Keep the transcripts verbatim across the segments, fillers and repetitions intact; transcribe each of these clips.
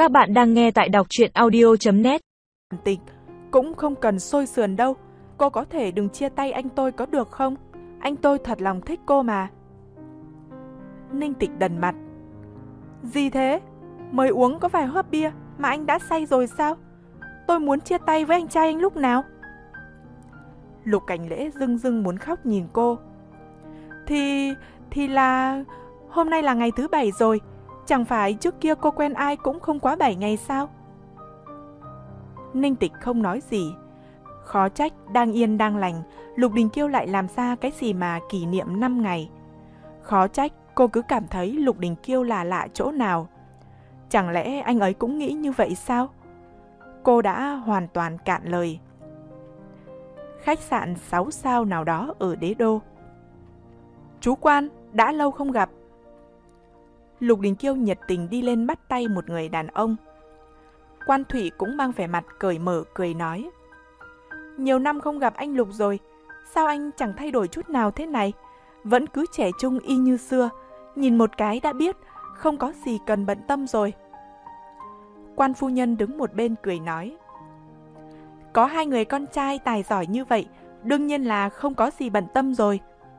Các bạn đang nghe tại đọc truyện audio chấm net. Tịch cũng không cần xôi sườn đâu. Cô có thể đừng chia tay anh tôi có được không? Anh tôi thật lòng thích cô mà. Ninh Tịch đần mặt. Gì thế? Mới uống có vài hớp bia mà anh đã say rồi sao? Tôi muốn chia tay với anh trai anh lúc nào? Lục Cảnh Lễ rưng rưng muốn khóc nhìn cô. Thì... thì là... hôm nay là ngày thứ bảy rồi. Chẳng phải trước kia cô quen ai cũng không quá bảy ngày sao? Ninh Tịch không nói gì. Khó trách đang yên đang lành, Lục Đình Kiêu lại làm ra cái gì mà kỷ niệm năm ngày. Khó trách cô cứ cảm thấy Lục Đình Kiêu là lạ chỗ nào. Chẳng lẽ anh ấy cũng nghĩ như vậy sao? Cô đã hoàn toàn cạn lời. Khách sạn sáu sao nào đó ở Đế Đô. Chú Quan, đã lâu không gặp. Lục Đình Kiêu nhiệt tình đi lên bắt tay một người đàn ông. Quan Thủy cũng mang vẻ mặt cởi mở cười nói. Nhiều năm không gặp anh Lục rồi, sao anh chẳng thay đổi chút nào thế này? Vẫn cứ trẻ trung y như xưa, nhìn một cái đã biết, không có gì cần bận tâm rồi. Quan phu nhân đứng một bên cười nói. Có hai người con trai tài giỏi như vậy, đương nhiên là không có gì bận tâm rồi.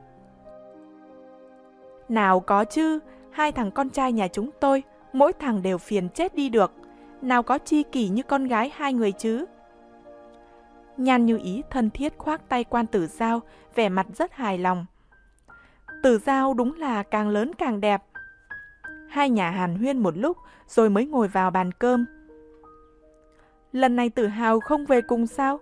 Nào có chứ, hai thằng con trai nhà chúng tôi, mỗi thằng đều phiền chết đi được. Nào có chi kỷ như con gái hai người chứ. Nhan Như Ý thân thiết khoác tay Quan Tử Giao, vẻ mặt rất hài lòng. Tử Giao đúng là càng lớn càng đẹp. Hai nhà hàn huyên một lúc rồi mới ngồi vào bàn cơm. Lần này Tử Hào không về cùng sao?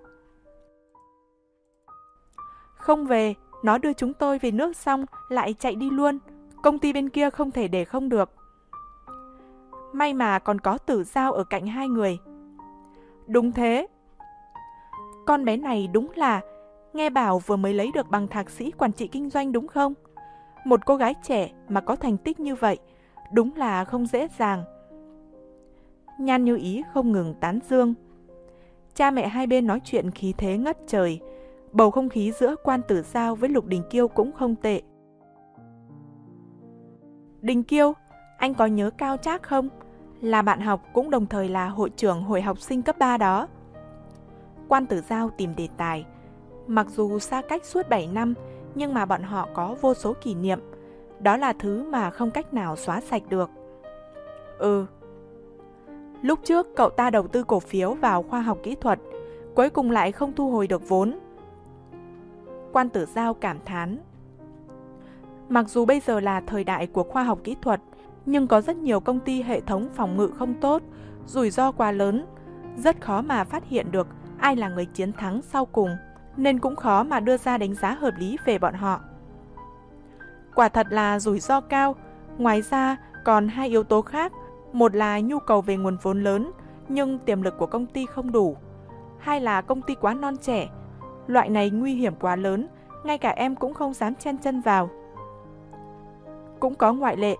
Không về, nó đưa chúng tôi về nước xong lại chạy đi luôn. Công ty bên kia không thể để không được. May mà còn có Tử Giao ở cạnh hai người. Đúng thế. Con bé này đúng là, nghe bảo vừa mới lấy được bằng thạc sĩ quản trị kinh doanh đúng không? Một cô gái trẻ mà có thành tích như vậy, đúng là không dễ dàng. Nhan Như Ý không ngừng tán dương. Cha mẹ hai bên nói chuyện khí thế ngất trời. Bầu không khí giữa Quan Tử Giao với Lục Đình Kiêu cũng không tệ. Đình Kiêu, anh có nhớ Cao Trác không? Là bạn học cũng đồng thời là hội trưởng hội học sinh cấp ba đó. Quan Tử Giao tìm đề tài. Mặc dù xa cách suốt bảy năm, nhưng mà bọn họ có vô số kỷ niệm. Đó là thứ mà không cách nào xóa sạch được. Ừ. Lúc trước cậu ta đầu tư cổ phiếu vào khoa học kỹ thuật, cuối cùng lại không thu hồi được vốn. Quan Tử Giao cảm thán. Mặc dù bây giờ là thời đại của khoa học kỹ thuật, nhưng có rất nhiều công ty hệ thống phòng ngự không tốt, rủi ro quá lớn, rất khó mà phát hiện được ai là người chiến thắng sau cùng, nên cũng khó mà đưa ra đánh giá hợp lý về bọn họ. Quả thật là rủi ro cao, ngoài ra còn hai yếu tố khác, một là nhu cầu về nguồn vốn lớn, nhưng tiềm lực của công ty không đủ, hai là công ty quá non trẻ, loại này nguy hiểm quá lớn, ngay cả em cũng không dám chen chân vào. Cũng có ngoại lệ.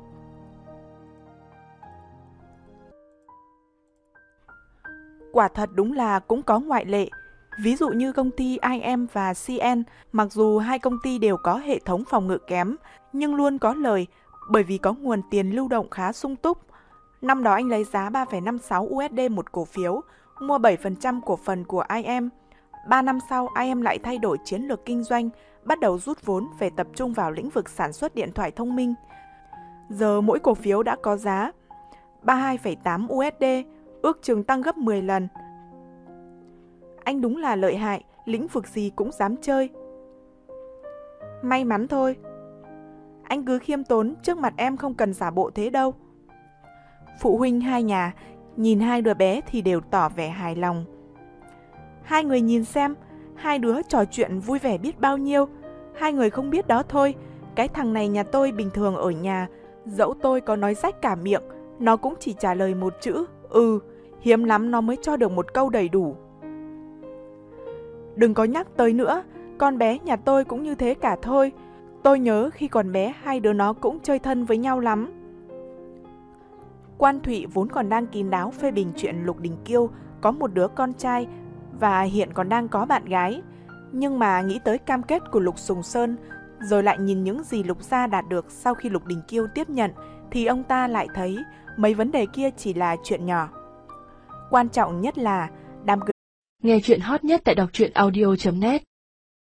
Quả thật đúng là cũng có ngoại lệ. Ví dụ như công ty i em và xê en, mặc dù hai công ty đều có hệ thống phòng ngự kém, nhưng luôn có lời bởi vì có nguồn tiền lưu động khá sung túc. Năm đó anh lấy giá ba phẩy năm sáu u ét đê một cổ phiếu, mua bảy phần trăm cổ phần của i em. Ba năm sau, i em lại thay đổi chiến lược kinh doanh, bắt đầu rút vốn về tập trung vào lĩnh vực sản xuất điện thoại thông minh. Giờ mỗi cổ phiếu đã có giá ba mươi hai phẩy tám u ét đê, ước chừng tăng gấp mười lần. Anh đúng là lợi hại, lĩnh vực gì cũng dám chơi. May mắn thôi. Anh cứ khiêm tốn, trước mặt em không cần giả bộ thế đâu. Phụ huynh hai nhà nhìn hai đứa bé thì đều tỏ vẻ hài lòng. Hai người nhìn xem, hai đứa trò chuyện vui vẻ biết bao nhiêu. Hai người không biết đó thôi, cái thằng này nhà tôi bình thường ở nhà, dẫu tôi có nói rách cả miệng, nó cũng chỉ trả lời một chữ, ừ, hiếm lắm nó mới cho được một câu đầy đủ. Đừng có nhắc tới nữa, con bé nhà tôi cũng như thế cả thôi. Tôi nhớ khi còn bé hai đứa nó cũng chơi thân với nhau lắm. Quan Thụy vốn còn đang kín đáo phê bình chuyện Lục Đình Kiêu có một đứa con trai và hiện còn đang có bạn gái. Nhưng mà nghĩ tới cam kết của Lục Sùng Sơn, rồi lại nhìn những gì Lục gia đạt được sau khi Lục Đình Kiêu tiếp nhận, thì ông ta lại thấy mấy vấn đề kia chỉ là chuyện nhỏ. Quan trọng nhất là đám cưới. Nghe chuyện hot nhất tại đọc truyện audio chấm net.